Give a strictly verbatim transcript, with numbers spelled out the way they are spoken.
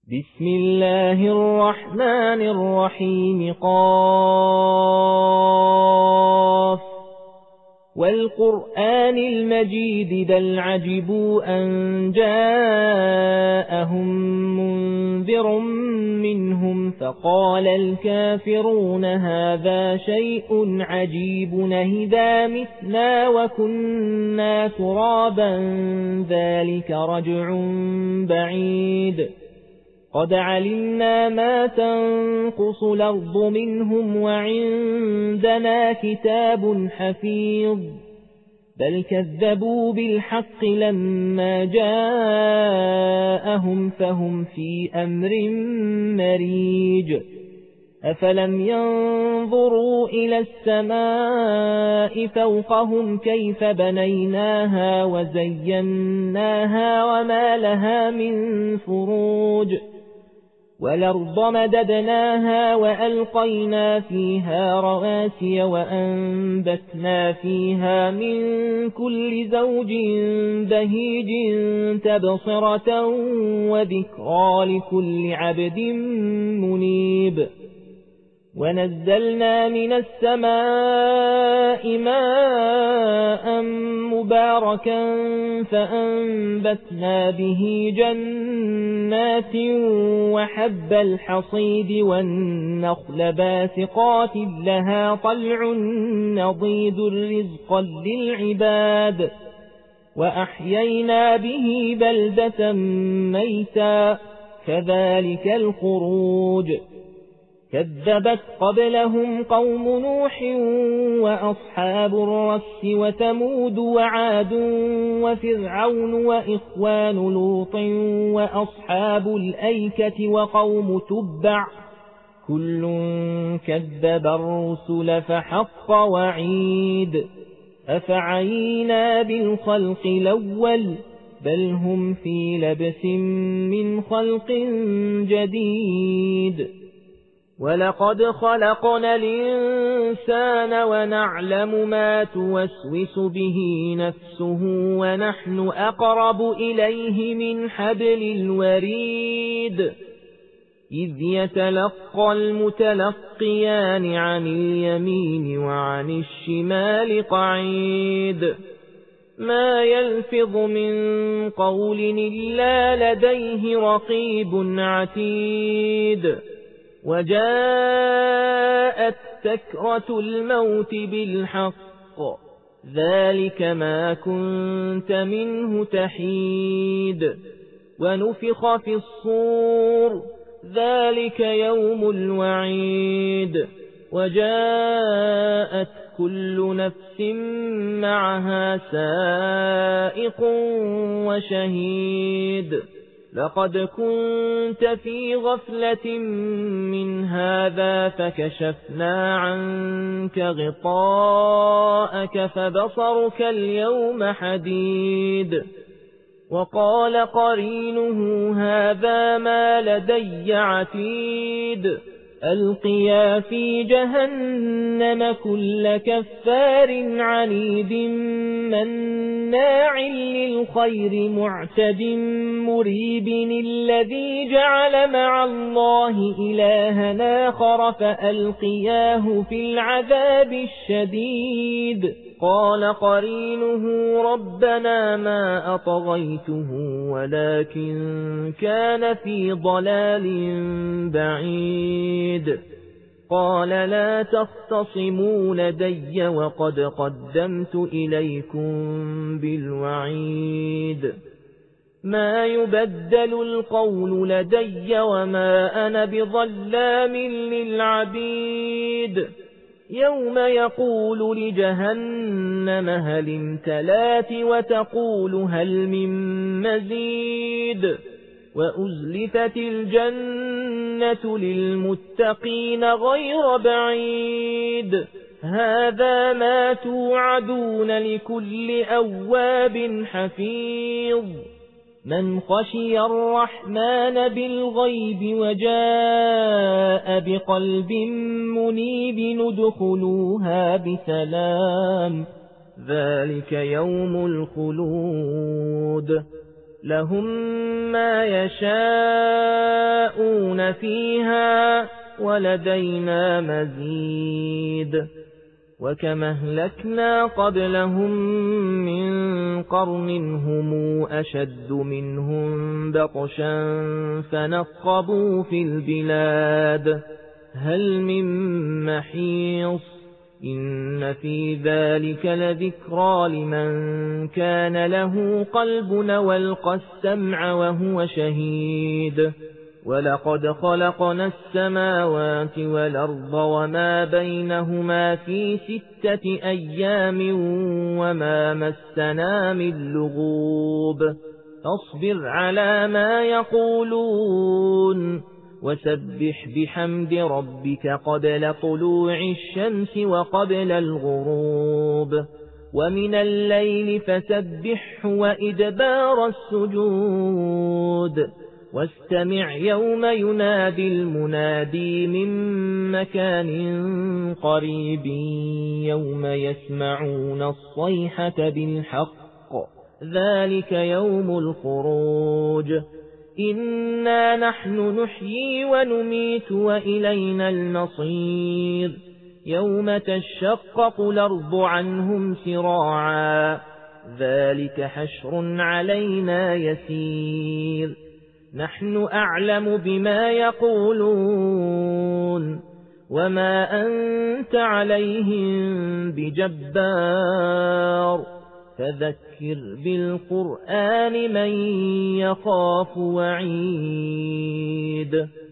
بسم الله الرحمن الرحيم. قاف والقرآن المجيد بل عجبوا أن جاءهم منذر منهم فقال الكافرون هذا شيء عجيب أإذا متنا وكنا ترابا ذلك رجع بعيد قد علمنا ما تنقص الأرض منهم وعندنا كتاب حفيظ بل كذبوا بالحق لما جاءهم فهم في أمر مريج أفلم ينظروا إلى السماء فوقهم كيف بنيناها وزيناها وما لها من فروج والأرض مددناها وألقينا فيها رواسي وأنبتنا فيها من كل زوج بهيج تبصرة وذكرى لكل عبد منيب ونزلنا من السماء ماء مباركا فأنبتنا به جنات وحب الحصيد والنخل باسقات لها طلع نضيد رزقا للعباد وأحيينا به بلدة ميتا كذلك الخروج كذبت قبلهم قوم نوح وأصحاب الرس وثمود وعاد وفرعون وإخوان لوط وأصحاب الأيكة وقوم تبع كل كذب الرسل فحق وعيد أفعينا بالخلق الأول بل هم في لبس من خلق جديد ولقد خلقنا الإنسان ونعلم ما توسوس به نفسه ونحن أقرب إليه من حبل الوريد إذ يتلقى المتلقيان عن اليمين وعن الشمال قعيد ما يلفظ من قول إلا لديه رقيب عتيد وجاءت سكرة الموت بالحق ذلك ما كنت منه تحيد ونفخ في الصور ذلك يوم الوعيد وجاءت كل نفس معها سائق وشهيد لقد كنت في غفلة من هذا فكشفنا عنك غطاءك فبصرك اليوم حديد وقال قرينه هذا ما لدي عتيد ألقيا في جهنم كل كفار عنيد مناع للخير معتد مريب الذي جعل مع الله إلها آخر فألقياه في العذاب الشديد قال قرينه ربنا ما أطغيته ولكن كان في ضلال بعيد قال لا تختصموا لدي وقد قدمت إليكم بالوعيد ما يبدل القول لدي وما أنا بظلام للعبيد يوم يقول لجهنم هل امتلات وتقول هل من مزيد وأزلفت الجنة للمتقين غير بعيد هذا ما توعدون لكل أواب حفيظ من خشي الرحمن بالغيب وجاء بقلب منيب ندخلوها بسلام ذلك يوم الخلود لهم ما يشاءون فيها ولدينا مزيد وكما أهلكنا قبلهم من قرن هم أشد منهم بطشا فنقبوا في البلاد هل من محيص إن في ذلك لذكرى لمن كان له قلب والقى السمع وهو شهيد ولقد خلقنا السماوات والأرض وما بينهما في ستة أيام وما مسنا من لغوب فاصبر على ما يقولون وسبح بحمد ربك قبل طلوع الشمس وقبل الغروب ومن الليل فسبح وإدبار السجود واستمع يوم ينادي المنادي من مكان قريب يوم يسمعون الصيحة بالحق ذلك يوم الخروج إنا نحن نحيي ونميت وإلينا المصير يوم تشقق الأرض عنهم سراعا ذلك حشر علينا يسير نحن أعلم بما يقولون وما أنت عليهم بجبار فذكر بالقرآن من يخاف وعيد